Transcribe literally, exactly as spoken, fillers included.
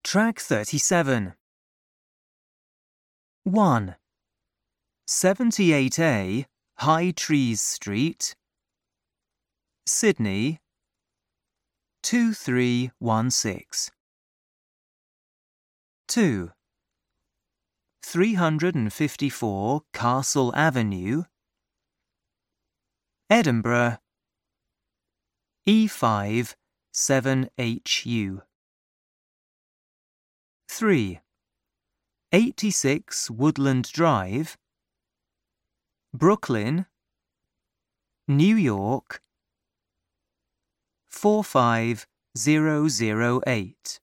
Track thirty-seven. one. seventy-eight A High Trees Street, Sydney, two three one six. two. three hundred fifty-four Castle Avenue, Edinburgh, E five seven H U. three. eighty-six Woodland Drive, Brooklyn, New York, four five zero zero eight.